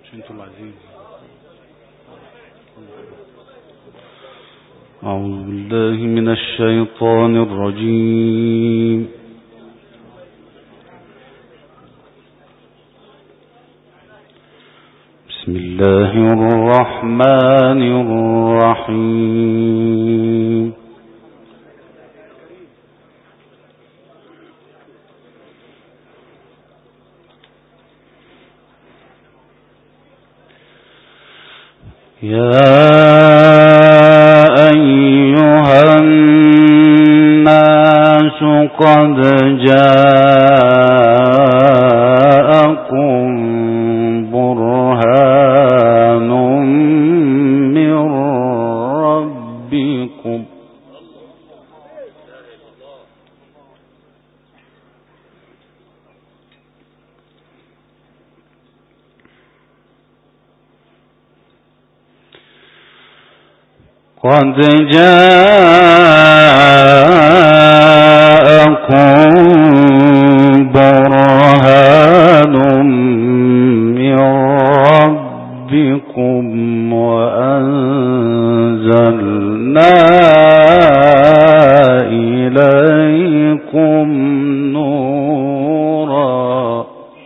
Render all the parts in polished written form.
أعوذ بالله من الشيطان الرجيم. بسم الله الرحمن الرحيم. يا أيها الناس قد جاءكم برهان من ربكم قد جاءكم برهان من ربكم وأنزلنا إليكم نورا.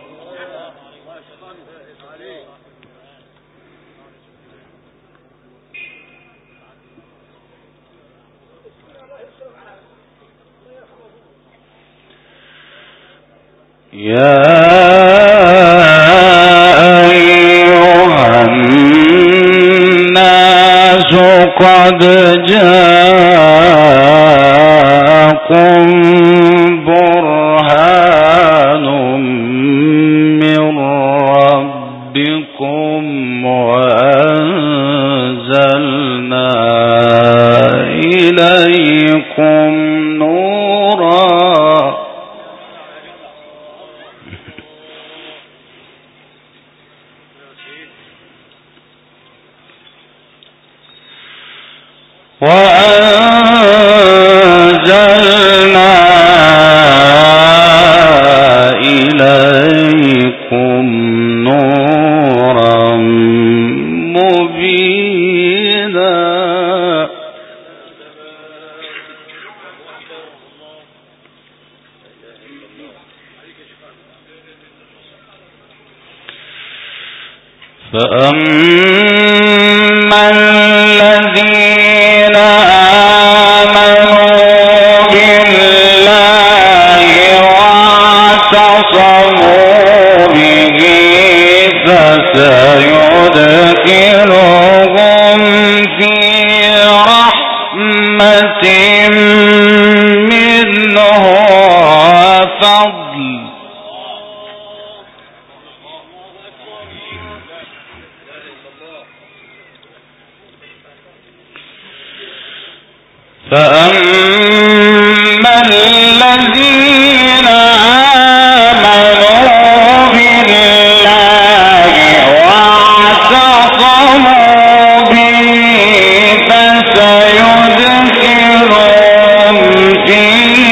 يا أيها الناس قد جاءكم برهان من ربكم وأنزلنا إليكم نورا. وأنزلنا إليكم نورا مبينا. فأما الذين آمنوا بالله واعتصموا به فسيدخلهم في رحمة منه وفضل. فأما الذين آمنوا بالله واعتصموا به فسيدخلهم في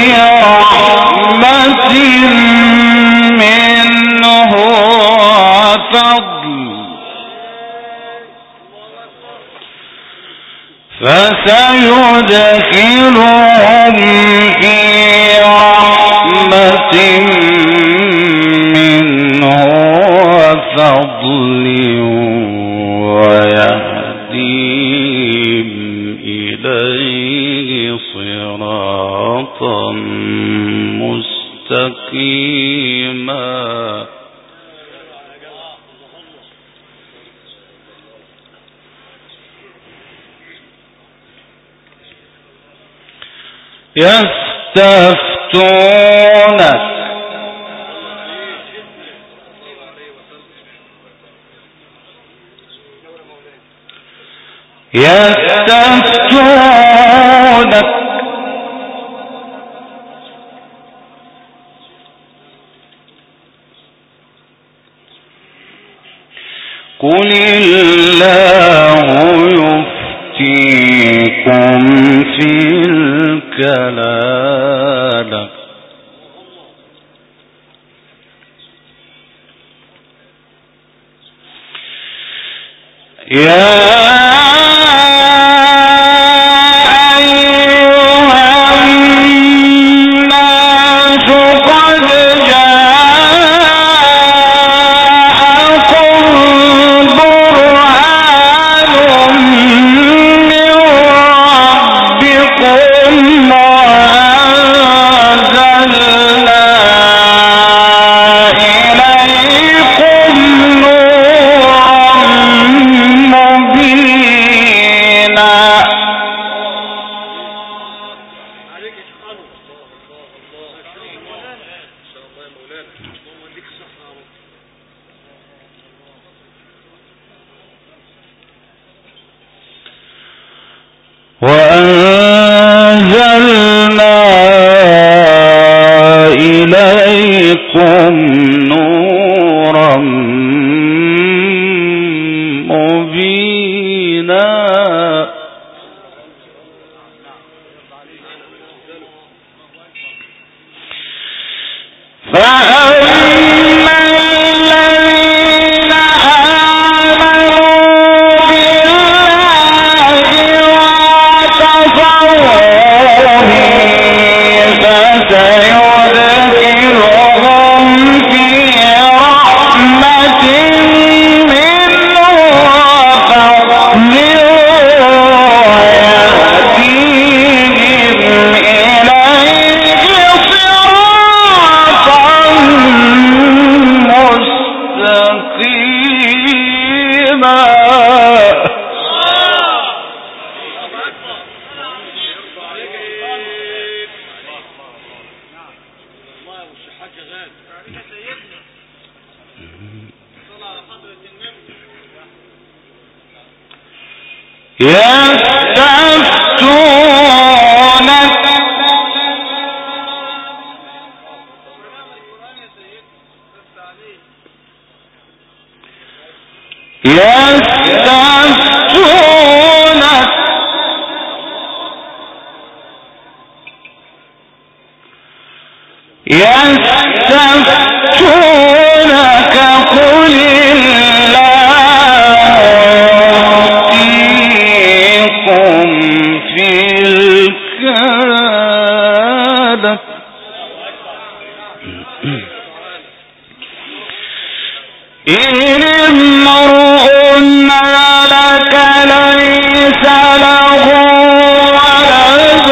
رحمة منه وفضل. فسيدخلهم في رحمة منه وفضل ويهديهم إليه صراطا مستقيما. يستفتونك قل الله يفتيكم في الكلالة وأنزلنا إليكم نورا مبينا يستفتونك قل الله يفتيكم في الكلالة إن امرؤ هلك ليس له ولد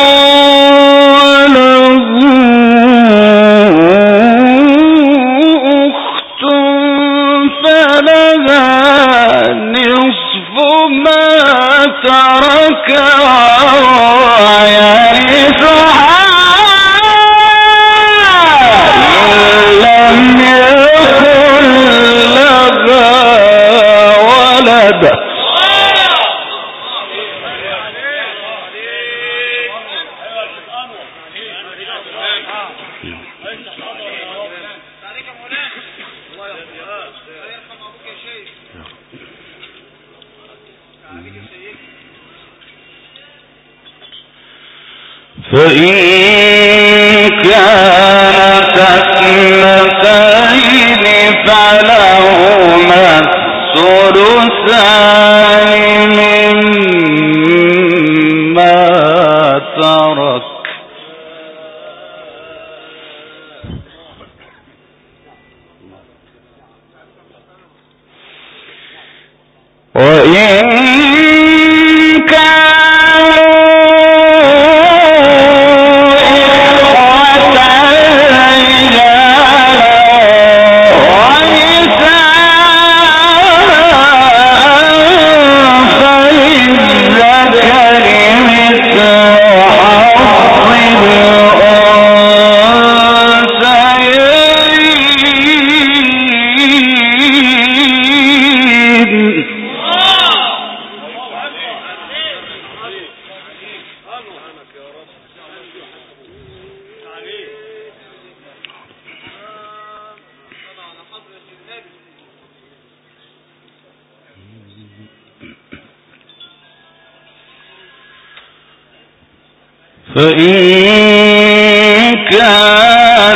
أخت فلها نصف ما ترك ويرثها إن لم يكن لها ولد فإن كانت اثنتين فلهما الثلثان مما ترك وإن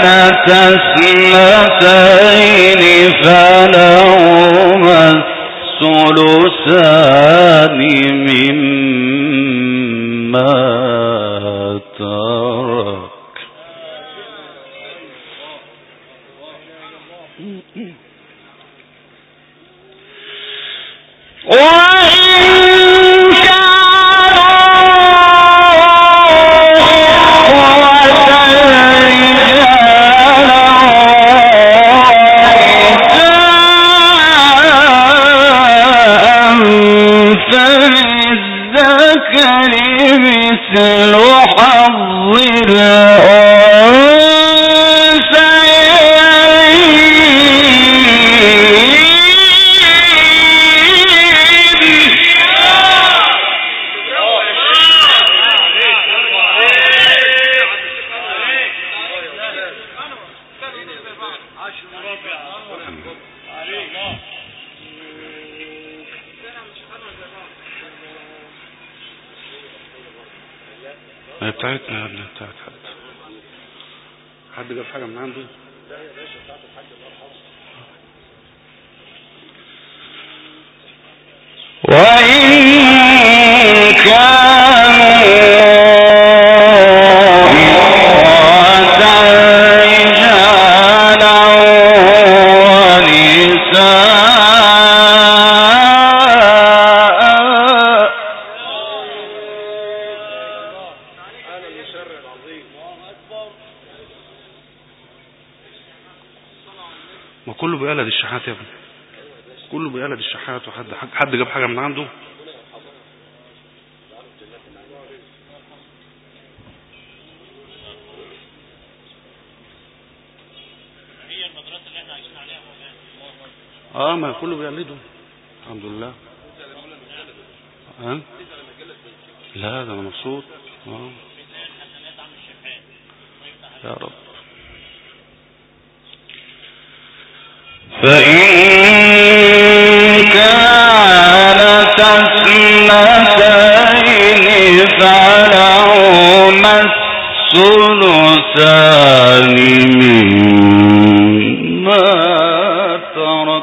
كانت اثنتين فلهما الثلثان مما ترك. بتاعتنا يا ابني، بتاعت حد جاب حاجة من عنده؟ وإن ما كله بيقلد الشحات يا ابني، كله بيقلد الشحات. حد جاب حاجة من عنده؟ هي المدرسة اللي احنا عايشين عليها ما كله بيقلده الحمد لله. لا ده انا مبسوط يا رب. فإن كانت اثنتين فلهما الثلثان مما ترك.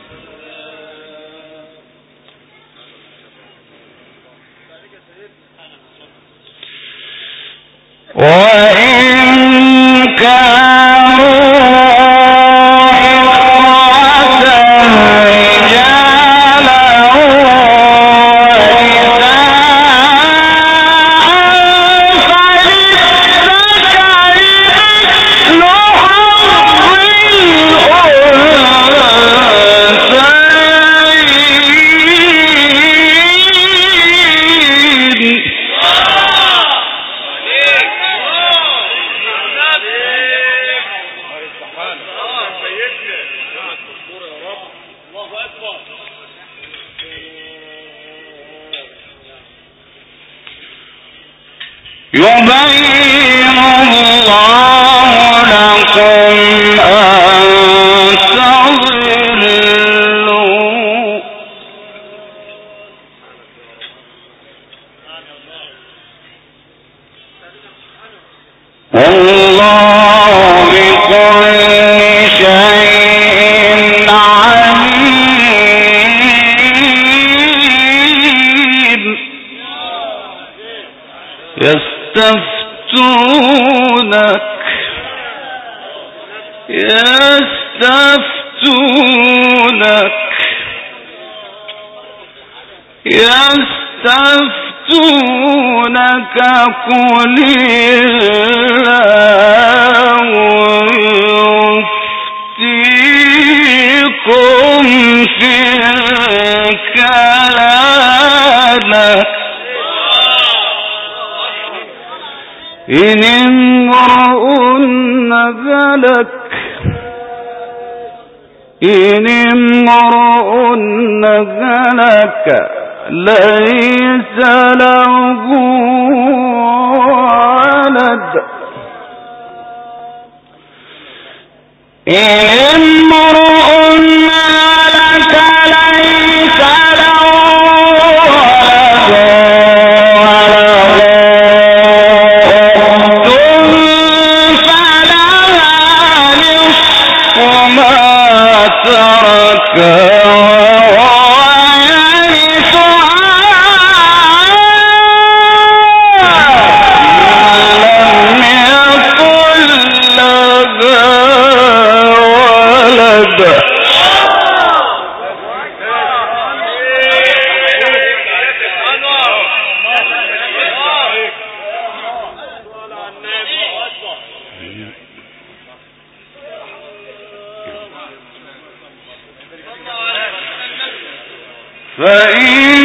وإن يبين الله لكم أن تضلوا. والله بكل شيء عليم. يستفتونك قل الله يفتيكم في الكلالة إن امرؤ نزلك ليس له ولد. إن امرؤ نزلك ليس له ترك وهو فإن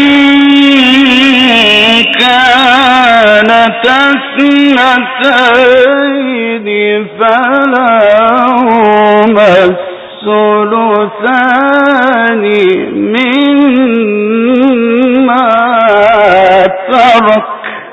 كانت اثنتين فلهما الثلثان مما ترك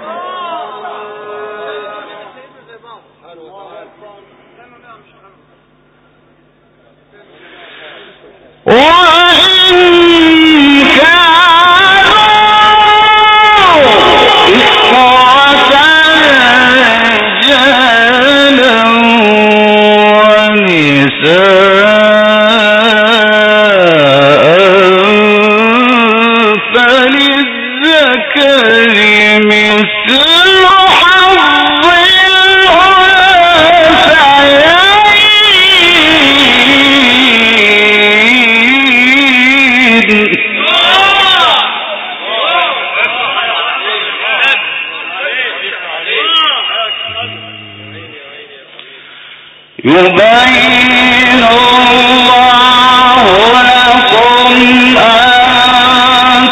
يبين الله لكم أن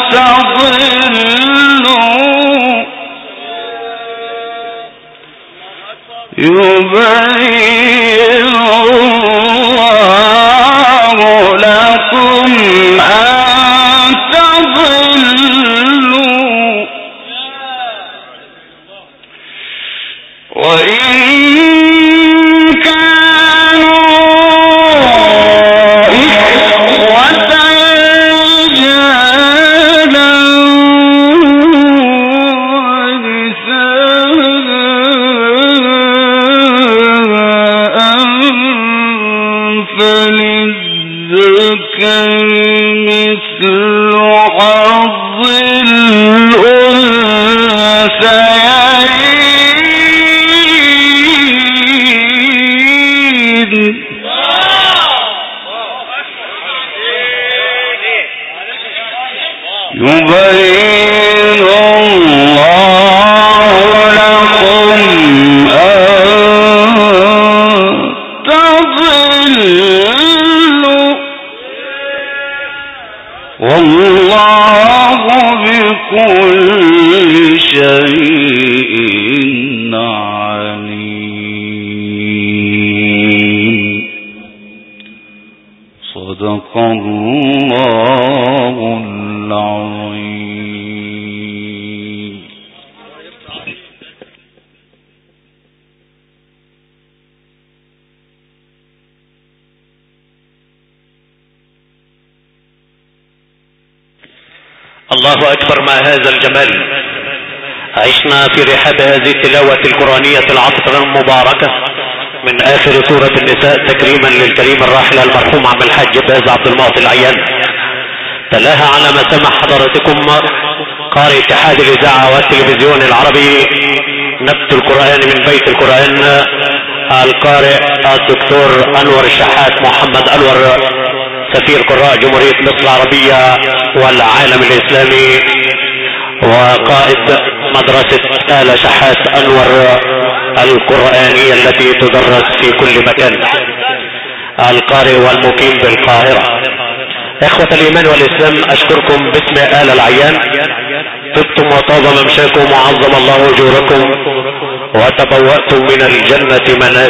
تضلوا يبين الله لكم أن تضلوا وإن يبين الله لكم أن تضلوا والله بكل شيء عليم. صدق الله العظيم. الله أكبر ما هذا الجمال. عشنا في رحاب هذه التلاوة القرآنية العطرة المباركة من آخر سورة النساء تكريما للكريم الراحل المرحوم عم الحاج باز عبد المعطي العيان. تلاها على مسامع حضراتكم قارئ اتحاد الإذاعة والتلفزيون العربي نبت القرآن من بيت القرآن القارئ الدكتور أنور الشحات محمد أنور سفير قراء جمهورية مصر العربية والعالم الإسلامي وقائد مدرسة آل شحات أنور القرآنية التي تدرس في كل مكان، القارئ والمقيم بالقاهرة. إخوة الإيمان والإسلام، أشكركم باسم آل العيان. طبتم وطاب ممشاكم وعظم الله أجوركم وتبوأتم من الجنة منازل